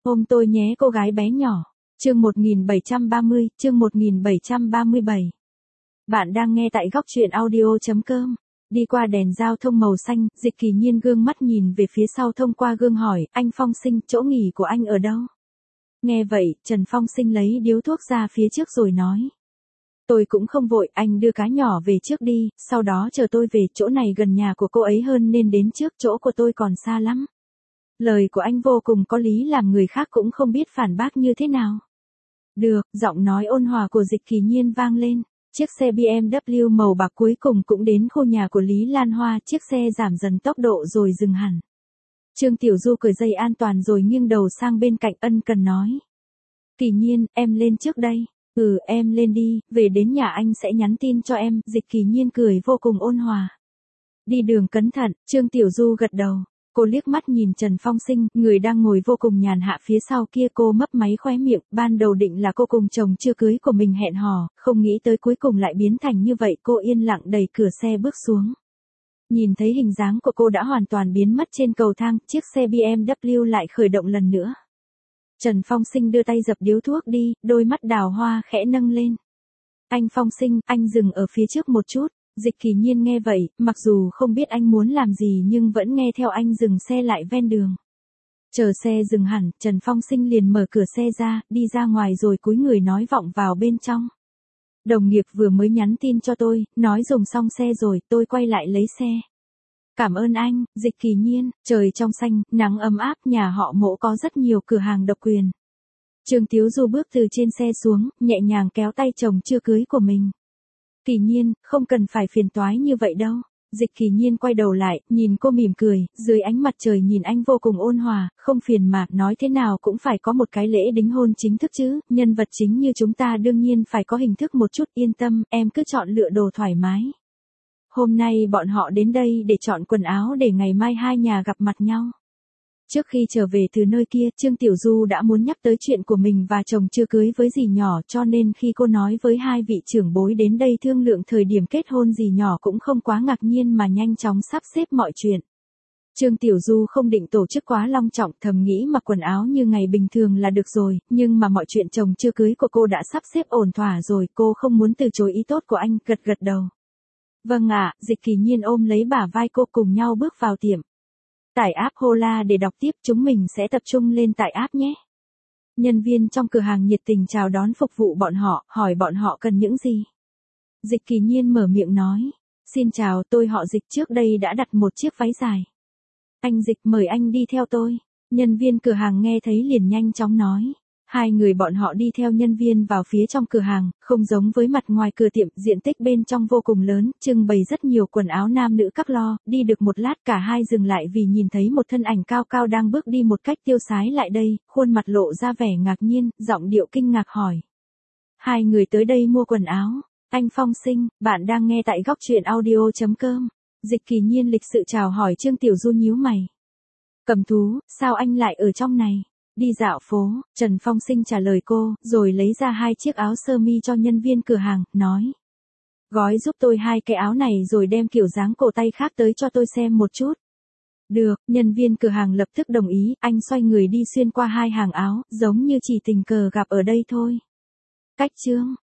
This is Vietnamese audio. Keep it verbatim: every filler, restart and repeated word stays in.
Ôm tôi nhé cô gái bé nhỏ. Chương một nghìn bảy trăm ba mươi, chương một nghìn bảy trăm ba mươi bảy. Bạn đang nghe tại góc truyện audio chấm com. Đi qua đèn giao thông màu xanh, Dịch Kỳ Nhiên gương mắt nhìn về phía sau thông qua gương hỏi, anh Phong Sinh, chỗ nghỉ của anh ở đâu? Nghe vậy, Trần Phong Sinh lấy điếu thuốc ra phía trước rồi nói. Tôi cũng không vội, anh đưa cá nhỏ về trước đi, sau đó chờ tôi về, chỗ này gần nhà của cô ấy hơn nên đến trước, chỗ của tôi còn xa lắm. Lời của anh vô cùng có lý làm người khác cũng không biết phản bác như thế nào. Được, giọng nói ôn hòa của Dịch Kỳ Nhiên vang lên. Chiếc xe bê em vê màu bạc cuối cùng cũng đến khu nhà của Lý Lan Hoa, chiếc xe giảm dần tốc độ rồi dừng hẳn. Trương Tiểu Du cởi dây an toàn rồi nghiêng đầu sang bên cạnh ân cần nói. Kỳ Nhiên, em lên trước đây. Ừ, em lên đi, về đến nhà anh sẽ nhắn tin cho em. Dịch Kỳ Nhiên cười vô cùng ôn hòa. Đi đường cẩn thận, Trương Tiểu Du gật đầu. Cô liếc mắt nhìn Trần Phong Sinh, người đang ngồi vô cùng nhàn hạ phía sau kia, cô mấp máy khóe miệng, ban đầu định là cô cùng chồng chưa cưới của mình hẹn hò, không nghĩ tới cuối cùng lại biến thành như vậy, cô yên lặng đẩy cửa xe bước xuống. Nhìn thấy hình dáng của cô đã hoàn toàn biến mất trên cầu thang, chiếc xe bê em vê lại khởi động lần nữa. Trần Phong Sinh đưa tay dập điếu thuốc đi, đôi mắt đào hoa khẽ nâng lên. Anh Phong Sinh, anh dừng ở phía trước một chút. Dịch Kỳ Nhiên nghe vậy, mặc dù không biết anh muốn làm gì nhưng vẫn nghe theo anh dừng xe lại ven đường. Chờ xe dừng hẳn, Trần Phong Sinh liền mở cửa xe ra, đi ra ngoài rồi cúi người nói vọng vào bên trong. Đồng nghiệp vừa mới nhắn tin cho tôi, nói dùng xong xe rồi, tôi quay lại lấy xe. Cảm ơn anh, Dịch Kỳ Nhiên. Trời trong xanh, nắng ấm áp, nhà họ Mộ có rất nhiều cửa hàng độc quyền. Trương Tiếu Du bước từ trên xe xuống, nhẹ nhàng kéo tay chồng chưa cưới của mình. Kỳ Nhiên, không cần phải phiền toái như vậy đâu. Dịch Kỳ Nhiên quay đầu lại, nhìn cô mỉm cười, dưới ánh mặt trời nhìn anh vô cùng ôn hòa, không phiền mà, nói thế nào cũng phải có một cái lễ đính hôn chính thức chứ, nhân vật chính như chúng ta đương nhiên phải có hình thức một chút, yên tâm, em cứ chọn lựa đồ thoải mái. Hôm nay bọn họ đến đây để chọn quần áo để ngày mai hai nhà gặp mặt nhau. Trước khi trở về từ nơi kia, Trương Tiểu Du đã muốn nhắc tới chuyện của mình và chồng chưa cưới với dì nhỏ, cho nên khi cô nói với hai vị trưởng bối đến đây thương lượng thời điểm kết hôn, dì nhỏ cũng không quá ngạc nhiên mà nhanh chóng sắp xếp mọi chuyện. Trương Tiểu Du không định tổ chức quá long trọng, thầm nghĩ mặc quần áo như ngày bình thường là được rồi, nhưng mà mọi chuyện chồng chưa cưới của cô đã sắp xếp ổn thỏa rồi, cô không muốn từ chối ý tốt của anh, gật gật đầu. Vâng ạ, Dịch Kỳ Nhiên ôm lấy bả vai cô cùng nhau bước vào tiệm. Tải app Hola để đọc tiếp, chúng mình sẽ tập trung lên tải app nhé. Nhân viên trong cửa hàng nhiệt tình chào đón phục vụ bọn họ, hỏi bọn họ cần những gì. Dịch Kỳ Nhiên mở miệng nói, xin chào, tôi họ Dịch, trước đây đã đặt một chiếc váy dài. Anh Dịch, mời anh đi theo tôi. Nhân viên cửa hàng nghe thấy liền nhanh chóng nói. Hai người bọn họ đi theo nhân viên vào phía trong cửa hàng, không giống với mặt ngoài cửa tiệm, diện tích bên trong vô cùng lớn, trưng bày rất nhiều quần áo nam nữ các lo, đi được một lát cả hai dừng lại vì nhìn thấy một thân ảnh cao cao đang bước đi một cách tiêu sái lại đây, khuôn mặt lộ ra vẻ ngạc nhiên, giọng điệu kinh ngạc hỏi. Hai người tới đây mua quần áo, anh Phong Sinh, bạn đang nghe tại góc truyện audio chấm com. Dịch Kỳ Nhiên lịch sự chào hỏi. Trương Tiểu Du nhíu mày. Cầm thú, sao anh lại ở trong này? Đi dạo phố, Trần Phong Sinh trả lời cô, rồi lấy ra hai chiếc áo sơ mi cho nhân viên cửa hàng, nói. Gói giúp tôi hai cái áo này rồi đem kiểu dáng cổ tay khác tới cho tôi xem một chút. Được, nhân viên cửa hàng lập tức đồng ý, anh xoay người đi xuyên qua hai hàng áo, giống như chỉ tình cờ gặp ở đây thôi. Cách chương.